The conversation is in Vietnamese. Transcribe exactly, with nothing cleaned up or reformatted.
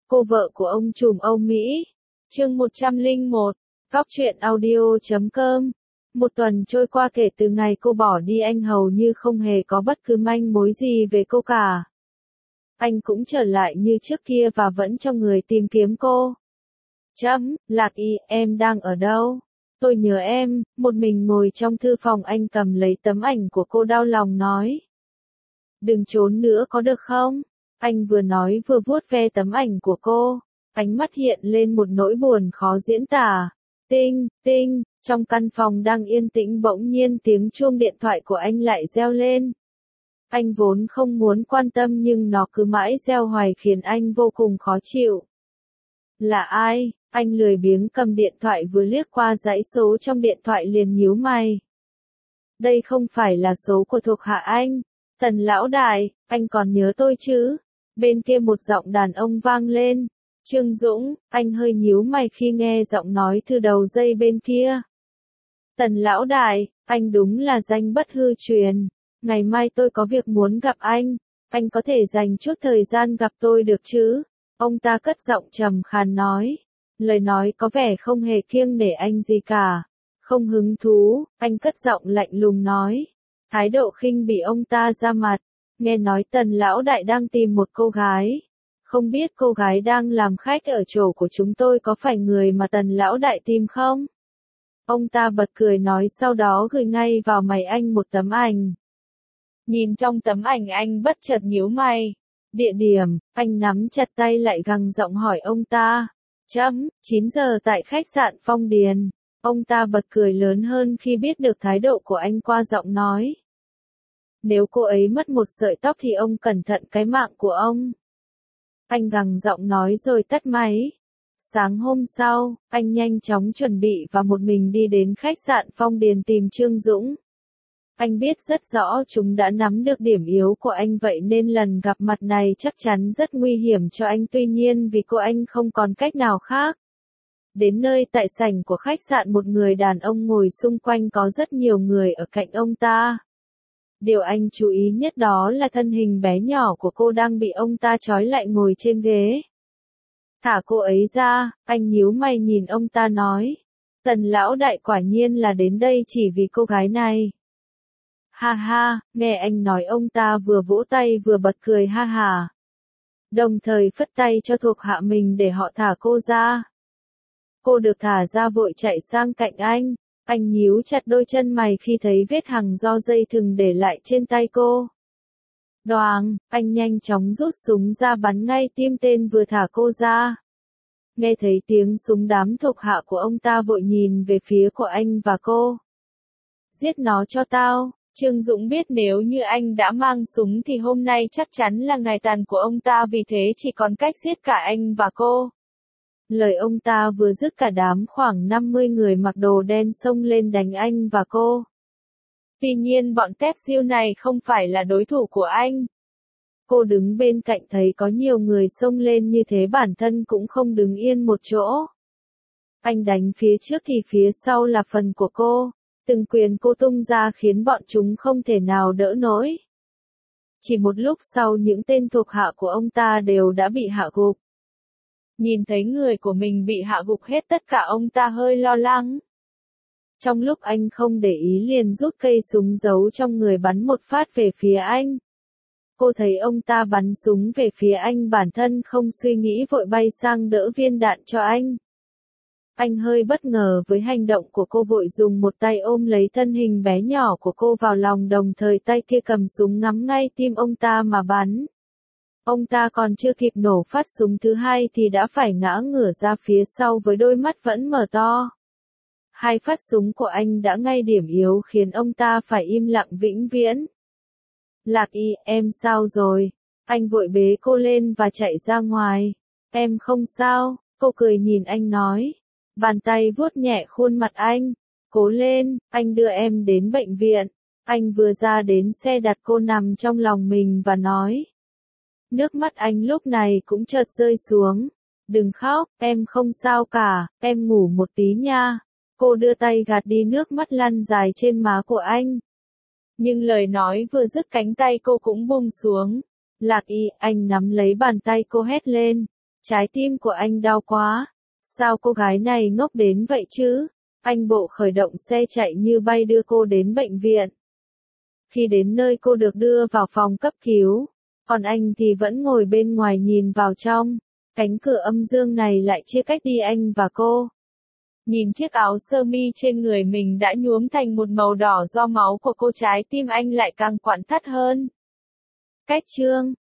Cô vợ của ông trùm Âu Mỹ. Chương một trăm lẻ một. Góc truyện audio chấm com. Một tuần trôi qua kể từ ngày cô bỏ đi, anh hầu như không hề có bất cứ manh mối gì về cô cả. Anh cũng trở lại như trước kia và vẫn cho người tìm kiếm cô. Chấm, Lạc Y, em đang ở đâu? Tôi nhớ em. Một mình ngồi trong thư phòng, anh cầm lấy tấm ảnh của cô đau lòng nói. Đừng trốn nữa có được không? Anh vừa nói vừa vuốt ve tấm ảnh của cô. Ánh mắt hiện lên một nỗi buồn khó diễn tả. Tinh, tinh, trong căn phòng đang yên tĩnh bỗng nhiên tiếng chuông điện thoại của anh lại reo lên. Anh vốn không muốn quan tâm nhưng nó cứ mãi reo hoài khiến anh vô cùng khó chịu. Là ai? Anh lười biếng cầm điện thoại, vừa liếc qua dãy số trong điện thoại liền nhíu mày. Đây không phải là số của thuộc hạ anh. Tần lão đại, anh còn nhớ tôi chứ? Bên kia một giọng đàn ông vang lên. Trương Dũng, anh hơi nhíu mày khi nghe giọng nói từ đầu dây bên kia. Tần lão đại, anh đúng là danh bất hư truyền. Ngày mai tôi có việc muốn gặp anh. Anh có thể dành chút thời gian gặp tôi được chứ? Ông ta cất giọng trầm khàn nói. Lời nói có vẻ không hề kiêng nể anh gì cả. Không hứng thú, anh cất giọng lạnh lùng nói. Thái độ khinh bỉ ông ta ra mặt. Nghe nói Tần lão đại đang tìm một cô gái. Không biết cô gái đang làm khách ở chỗ của chúng tôi có phải người mà Tần lão đại tìm không? Ông ta bật cười nói, sau đó gửi ngay vào máy anh một tấm ảnh. Nhìn trong tấm ảnh anh bất chợt nhíu mày. Địa điểm, anh nắm chặt tay lại gằn giọng hỏi ông ta. Chấm, chín giờ tại khách sạn Phong Điền. Ông ta bật cười lớn hơn khi biết được thái độ của anh qua giọng nói. Nếu cô ấy mất một sợi tóc thì ông cẩn thận cái mạng của ông. Anh gằn giọng nói rồi tắt máy. Sáng hôm sau, anh nhanh chóng chuẩn bị và một mình đi đến khách sạn Phong Điền tìm Trương Dũng. Anh biết rất rõ chúng đã nắm được điểm yếu của anh, vậy nên lần gặp mặt này chắc chắn rất nguy hiểm cho anh, tuy nhiên vì cô anh không còn cách nào khác. Đến nơi tại sảnh của khách sạn, một người đàn ông ngồi xung quanh, có rất nhiều người ở cạnh ông ta. Điều anh chú ý nhất đó là thân hình bé nhỏ của cô đang bị ông ta trói lại ngồi trên ghế. Thả cô ấy ra, anh nhíu mày nhìn ông ta nói. Tần lão đại quả nhiên là đến đây chỉ vì cô gái này. Ha ha, nghe anh nói, ông ta vừa vỗ tay vừa bật cười ha ha. Đồng thời phất tay cho thuộc hạ mình để họ thả cô ra. Cô được thả ra vội chạy sang cạnh anh. Anh nhíu chặt đôi chân mày khi thấy vết hằn do dây thừng để lại trên tay cô. Đoàng, anh nhanh chóng rút súng ra bắn ngay tim tên vừa thả cô ra. Nghe thấy tiếng súng, đám thuộc hạ của ông ta vội nhìn về phía của anh và cô. Giết nó cho tao. Trương Dũng biết nếu như anh đã mang súng thì hôm nay chắc chắn là ngày tàn của ông ta, vì thế chỉ còn cách giết cả anh và cô. Lời ông ta vừa dứt, cả đám khoảng năm mươi người mặc đồ đen xông lên đánh anh và cô. Tuy nhiên bọn tép diêu này không phải là đối thủ của anh. Cô đứng bên cạnh thấy có nhiều người xông lên như thế, bản thân cũng không đứng yên một chỗ. Anh đánh phía trước thì phía sau là phần của cô. Từng quyền cô tung ra khiến bọn chúng không thể nào đỡ nổi. Chỉ một lúc sau, những tên thuộc hạ của ông ta đều đã bị hạ gục. Nhìn thấy người của mình bị hạ gục hết, tất cả ông ta hơi lo lắng. Trong lúc anh không để ý liền rút cây súng giấu trong người bắn một phát về phía anh. Cô thấy ông ta bắn súng về phía anh, bản thân không suy nghĩ vội bay sang đỡ viên đạn cho anh. Anh hơi bất ngờ với hành động của cô, vội dùng một tay ôm lấy thân hình bé nhỏ của cô vào lòng, đồng thời tay kia cầm súng ngắm ngay tim ông ta mà bắn. Ông ta còn chưa kịp nổ phát súng thứ hai thì đã phải ngã ngửa ra phía sau với đôi mắt vẫn mở to. Hai phát súng của anh đã ngay điểm yếu khiến ông ta phải im lặng vĩnh viễn. Lạc Y, em sao rồi? Anh vội bế cô lên và chạy ra ngoài. Em không sao, cô cười nhìn anh nói. Bàn tay vuốt nhẹ khuôn mặt anh. Cố lên, anh đưa em đến bệnh viện. Anh vừa ra đến xe đặt cô nằm trong lòng mình và nói. Nước mắt anh lúc này cũng chợt rơi xuống. Đừng khóc, em không sao cả, em ngủ một tí nha. Cô đưa tay gạt đi nước mắt lăn dài trên má của anh. Nhưng lời nói vừa dứt, cánh tay cô cũng buông xuống. Lạc Y, anh nắm lấy bàn tay cô hét lên. Trái tim của anh đau quá. Sao cô gái này ngốc đến vậy chứ? Anh bộ khởi động xe chạy như bay đưa cô đến bệnh viện. Khi đến nơi cô được đưa vào phòng cấp cứu, còn anh thì vẫn ngồi bên ngoài nhìn vào trong. Cánh cửa âm dương này lại chia cách đi anh và cô. Nhìn chiếc áo sơ mi trên người mình đã nhuốm thành một màu đỏ do máu của cô, trái tim anh lại càng quặn thắt hơn. Cách chương